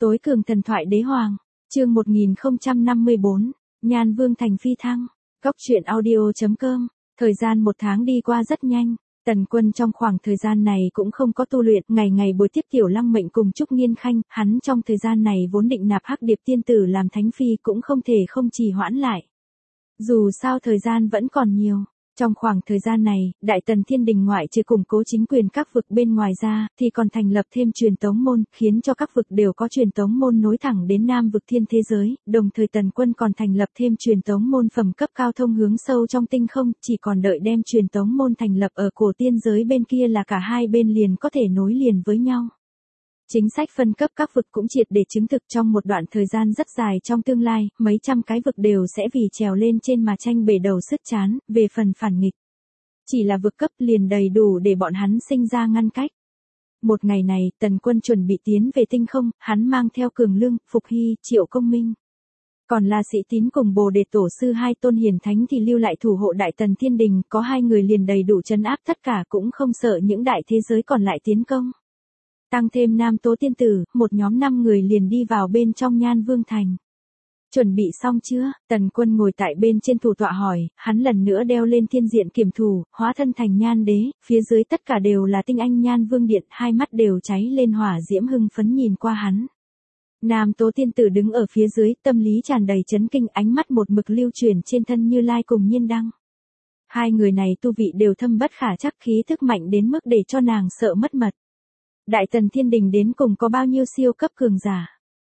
Tối cường thần thoại đế hoàng, chương 1054, Nhan Vương thành phi thăng. Góc truyện audio.com. Thời gian một tháng đi qua rất nhanh. Tần Quân trong khoảng thời gian này cũng không có tu luyện, ngày ngày bồi tiếp Tiểu Lăng Mệnh cùng Trúc Nghiên Khanh, hắn trong thời gian này vốn định nạp Hắc Điệp tiên tử làm thánh phi cũng không thể không trì hoãn lại. Dù sao thời gian vẫn còn nhiều. Trong khoảng thời gian này, Đại Tần Thiên Đình ngoại trừ củng cố chính quyền các vực bên ngoài ra, thì còn thành lập thêm truyền tống môn, khiến cho các vực đều có truyền tống môn nối thẳng đến Nam vực thiên thế giới, đồng thời Tần Quân còn thành lập thêm truyền tống môn phẩm cấp cao thông hướng sâu trong tinh không, chỉ còn đợi đem truyền tống môn thành lập ở cổ tiên giới bên kia là cả hai bên liền có thể nối liền với nhau. Chính sách phân cấp các vực cũng triệt để chứng thực trong một đoạn thời gian rất dài trong tương lai, mấy trăm cái vực đều sẽ vì trèo lên trên mà tranh bể đầu sứt chán, về phần phản nghịch. Chỉ là vực cấp liền đầy đủ để bọn hắn sinh ra ngăn cách. Một ngày này, Tần Quân chuẩn bị tiến về tinh không, hắn mang theo Cường Lương, Phục Hy, Triệu Công Minh. Còn là Sĩ Tín cùng Bồ Đề Tổ Sư hai tôn hiền thánh thì lưu lại thủ hộ Đại Tần Thiên Đình, có hai người liền đầy đủ trấn áp tất cả cũng không sợ những đại thế giới còn lại tiến công. Tăng thêm Nam Tố Tiên Tử, một nhóm 5 người liền đi vào bên trong Nhan Vương thành. Chuẩn bị xong chưa? Tần Quân ngồi tại bên trên thủ tọa hỏi, hắn lần nữa đeo lên thiên diện kiểm thủ, hóa thân thành Nhan Đế, phía dưới tất cả đều là tinh anh Nhan Vương điện, hai mắt đều cháy lên hỏa diễm hưng phấn nhìn qua hắn. Nam Tố Tiên Tử đứng ở phía dưới, tâm lý tràn đầy chấn kinh, ánh mắt một mực lưu chuyển trên thân Như Lai cùng Nhiên Đăng. Hai người này tu vị đều thâm bất khả trắc, khí thức mạnh đến mức để cho nàng sợ mất mật. Đại Tần Thiên Đình đến cùng có bao nhiêu siêu cấp cường giả?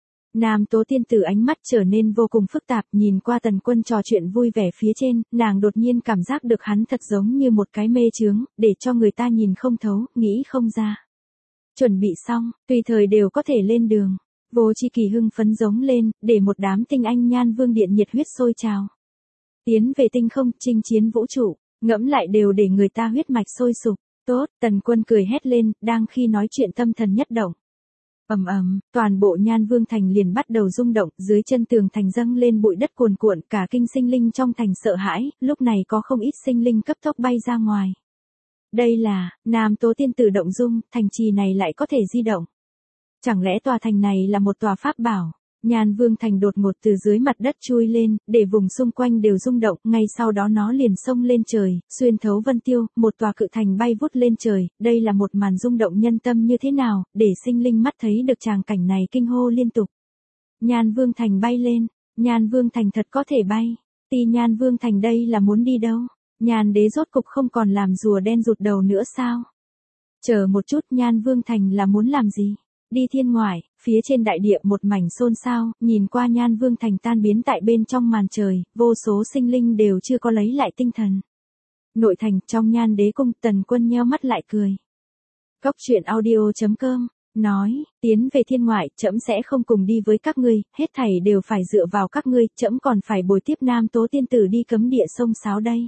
Nam Tố Tiên Tử ánh mắt trở nên vô cùng phức tạp, nhìn qua Tần Quân trò chuyện vui vẻ phía trên, nàng đột nhiên cảm giác được hắn thật giống như một cái mê chướng, để cho người ta nhìn không thấu, nghĩ không ra. Chuẩn bị xong, tùy thời đều có thể lên đường. Vô Chi Kỳ hưng phấn giống lên, để một đám tinh anh Nhan Vương điện nhiệt huyết sôi trào. Tiến về tinh không, chinh chiến vũ trụ, ngẫm lại đều để người ta huyết mạch sôi sục. Tốt, Tần Quân cười hét lên, đang khi nói chuyện tâm thần nhất động. Ầm ầm, toàn bộ Nhan Vương thành liền bắt đầu rung động, dưới chân tường thành dâng lên bụi đất cuồn cuộn, cả kinh sinh linh trong thành sợ hãi, lúc này có không ít sinh linh cấp tốc bay ra ngoài. Đây là, Nam Tố Tiên Tử động dung, thành trì này lại có thể di động. Chẳng lẽ tòa thành này là một tòa pháp bảo? Nhan Vương thành đột ngột từ dưới mặt đất chui lên, để vùng xung quanh đều rung động, ngay sau đó nó liền xông lên trời, xuyên thấu vân tiêu, một tòa cự thành bay vút lên trời, đây là một màn rung động nhân tâm như thế nào, để sinh linh mắt thấy được tràng cảnh này kinh hô liên tục. Nhan Vương thành bay lên, Nhan Vương thành thật có thể bay, Nhan Vương thành đây là muốn đi đâu? Nhan Đế rốt cục không còn làm rùa đen rụt đầu nữa sao? Chờ một chút, Nhan Vương thành là muốn làm gì? Đi thiên ngoại, phía trên đại địa một mảnh xôn xao, nhìn qua Nhan Vương thành tan biến tại bên trong màn trời, vô số sinh linh đều chưa có lấy lại tinh thần. Nội thành, trong Nhan Đế cung, Tần Quân nheo mắt lại cười. Góc truyện audio.com, nói, tiến về thiên ngoại, trẫm sẽ không cùng đi với các ngươi, hết thảy đều phải dựa vào các ngươi, trẫm còn phải bồi tiếp Nam Tố Tiên Tử đi cấm địa sông sáo đây.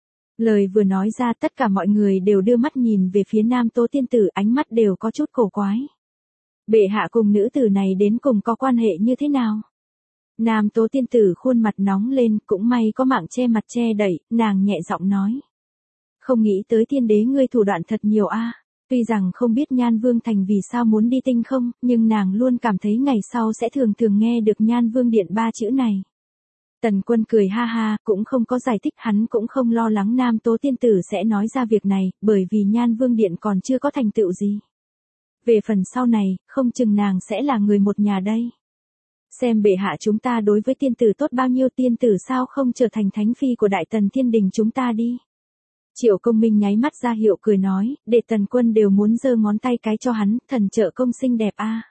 Lời vừa nói ra tất cả mọi người đều đưa mắt nhìn về phía Nam Tố Tiên Tử, ánh mắt đều có chút cổ quái. Bệ hạ cùng nữ tử này đến cùng có quan hệ như thế nào? Nam Tố Tiên Tử khuôn mặt nóng lên, cũng may có mạng che mặt che đậy, nàng nhẹ giọng nói. Không nghĩ tới Thiên Đế ngươi thủ đoạn thật nhiều a. Tuy rằng không biết Nhan Vương thành vì sao muốn đi tinh không, nhưng nàng luôn cảm thấy ngày sau sẽ thường thường nghe được Nhan Vương điện 3 chữ này. Tần Quân cười ha ha, cũng không có giải thích, hắn cũng không lo lắng Nam Tố Tiên Tử sẽ nói ra việc này, bởi vì Nhan Vương điện còn chưa có thành tựu gì. Về phần sau này, không chừng nàng sẽ là người một nhà đây. Xem bệ hạ chúng ta đối với tiên tử tốt bao nhiêu, tiên tử sao không trở thành thánh phi của Đại Tần Thiên Đình chúng ta đi. Triệu Công Minh nháy mắt ra hiệu cười nói, để Tần Quân đều muốn giơ ngón tay cái cho hắn, thần trợ công xinh đẹp a.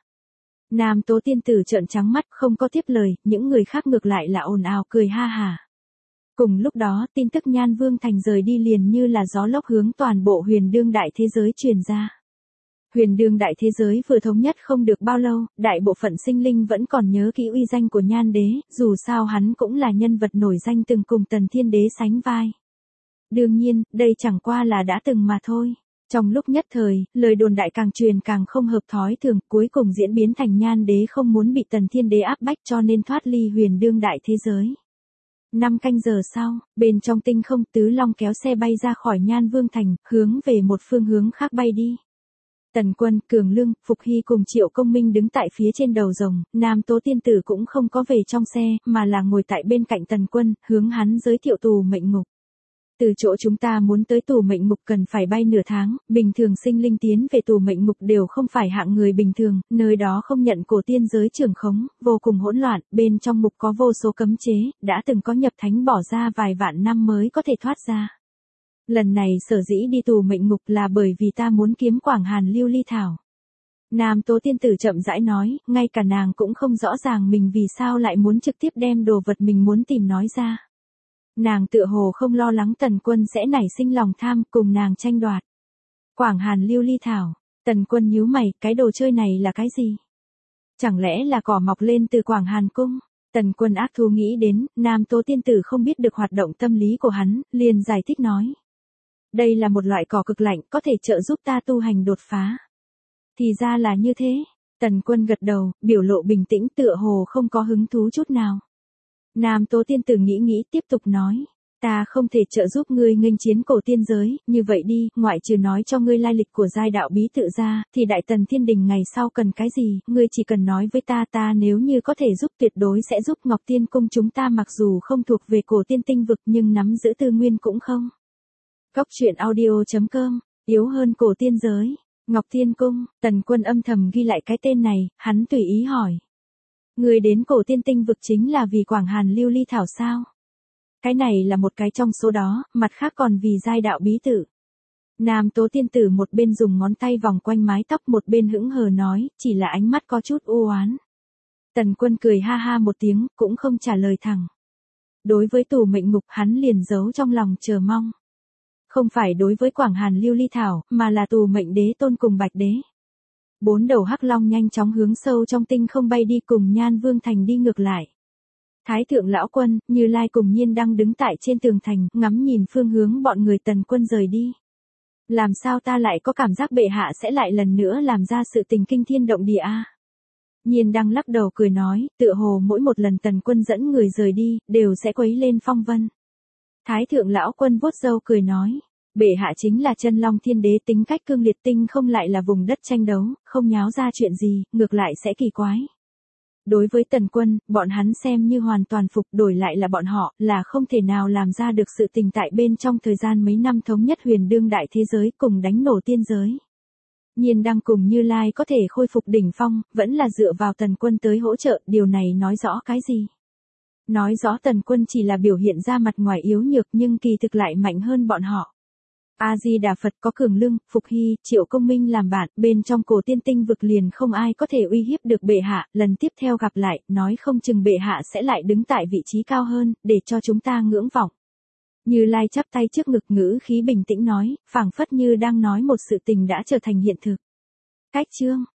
Nam Tố Tiên Tử trợn trắng mắt không có tiếp lời, những người khác ngược lại là ồn ào cười ha hả. Cùng lúc đó, tin tức Nhan Vương thành rời đi liền như là gió lốc hướng toàn bộ huyền đương đại thế giới truyền ra. Huyền đương đại thế giới vừa thống nhất không được bao lâu, đại bộ phận sinh linh vẫn còn nhớ kỹ uy danh của Nhan Đế, dù sao hắn cũng là nhân vật nổi danh từng cùng Tần Thiên Đế sánh vai. Đương nhiên, đây chẳng qua là đã từng mà thôi. Trong lúc nhất thời, lời đồn đại càng truyền càng không hợp thói thường, cuối cùng diễn biến thành Nhan Đế không muốn bị Tần Thiên Đế áp bách cho nên thoát ly huyền đương đại thế giới. 5 canh giờ sau, bên trong tinh không, Tứ Long kéo xe bay ra khỏi Nhan Vương thành, hướng về một phương hướng khác bay đi. Tần Quân, Cường Lương, Phục Hy cùng Triệu Công Minh đứng tại phía trên đầu rồng, Nam Tố Tiên Tử cũng không có về trong xe, mà là ngồi tại bên cạnh Tần Quân, hướng hắn giới thiệu tù mệnh ngục. Từ chỗ chúng ta muốn tới tù mệnh ngục cần phải bay nửa tháng, bình thường sinh linh tiến về tù mệnh ngục đều không phải hạng người bình thường, nơi đó không nhận cổ tiên giới trưởng khống, vô cùng hỗn loạn, bên trong ngục có vô số cấm chế, đã từng có nhập thánh bỏ ra vài vạn năm mới có thể thoát ra. Lần này sở dĩ đi tù mệnh ngục là bởi vì ta muốn kiếm Quảng Hàn Lưu Ly Thảo. Nam Tố Tiên Tử chậm rãi nói, ngay cả nàng cũng không rõ ràng mình vì sao lại muốn trực tiếp đem đồ vật mình muốn tìm nói ra. Nàng tựa hồ không lo lắng Tần Quân sẽ nảy sinh lòng tham cùng nàng tranh đoạt. Quảng Hàn Lưu Ly Thảo, Tần Quân nhíu mày, cái đồ chơi này là cái gì? Chẳng lẽ là cỏ mọc lên từ Quảng Hàn Cung? Tần Quân ác thú nghĩ đến, Nam Tố Tiên Tử không biết được hoạt động tâm lý của hắn, liền giải thích nói. Đây là một loại cỏ cực lạnh, có thể trợ giúp ta tu hành đột phá. Thì ra là như thế. Tần Quân gật đầu, biểu lộ bình tĩnh tựa hồ không có hứng thú chút nào. Nam Tố Tiên Tử nghĩ tiếp tục nói. Ta không thể trợ giúp ngươi nghênh chiến cổ tiên giới, như vậy đi, ngoại trừ nói cho ngươi lai lịch của giai đạo bí tự ra, thì Đại Tần Thiên Đình ngày sau cần cái gì, ngươi chỉ cần nói với ta nếu như có thể giúp tuyệt đối sẽ giúp. Ngọc Tiên Cung chúng ta mặc dù không thuộc về cổ tiên tinh vực nhưng nắm giữ tư nguyên cũng không. Góc truyện audio.com, yếu hơn cổ tiên giới. Ngọc Tiên Cung, Tần Quân âm thầm ghi lại cái tên này, hắn tùy ý hỏi. Người đến cổ tiên tinh vực chính là vì Quảng Hàn Lưu Ly Thảo sao? Cái này là một cái trong số đó, mặt khác còn vì giai đạo bí tử. Nam Tố Tiên Tử một bên dùng ngón tay vòng quanh mái tóc một bên hững hờ nói, chỉ là ánh mắt có chút u oán. Tần Quân cười ha ha một tiếng, cũng không trả lời thẳng. Đối với tù mệnh ngục hắn liền giấu trong lòng chờ mong. Không phải đối với Quảng Hàn Lưu Ly Thảo, mà là tù mệnh đế tôn cùng Bạch Đế. 4 đầu hắc long nhanh chóng hướng sâu trong tinh không bay đi cùng Nhan Vương Thành đi ngược lại. Thái thượng lão quân, Như Lai cùng Nhiên đang đứng tại trên tường thành, ngắm nhìn phương hướng bọn người Tần Quân rời đi. Làm sao ta lại có cảm giác bệ hạ sẽ lại lần nữa làm ra sự tình kinh thiên động địa a? Nhiên đang lắc đầu cười nói, tựa hồ mỗi một lần Tần Quân dẫn người rời đi, đều sẽ quấy lên phong vân. Thái thượng lão quân vuốt râu cười nói, bệ hạ chính là chân long thiên đế, tính cách cương liệt, tinh không lại là vùng đất tranh đấu, không nháo ra chuyện gì, ngược lại sẽ kỳ quái. Đối với Tần Quân, bọn hắn xem như hoàn toàn phục, đổi lại là bọn họ, là không thể nào làm ra được sự tình tại bên trong thời gian mấy năm thống nhất huyền đương đại thế giới cùng đánh nổ tiên giới. Nhiên đang cùng Như Lai có thể khôi phục đỉnh phong, vẫn là dựa vào Tần Quân tới hỗ trợ, điều này nói rõ cái gì? Nói rõ Tần Quân chỉ là biểu hiện ra mặt ngoài yếu nhược nhưng kỳ thực lại mạnh hơn bọn họ. A-di-đà Phật, có Cường Lương, Phục Hy, Triệu Công Minh làm bạn, bên trong cổ tiên tinh vực liền không ai có thể uy hiếp được bệ hạ, lần tiếp theo gặp lại, nói không chừng bệ hạ sẽ lại đứng tại vị trí cao hơn, để cho chúng ta ngưỡng vọng. Như Lai chắp tay trước ngực, ngữ khí bình tĩnh nói, phảng phất như đang nói một sự tình đã trở thành hiện thực. Cách chương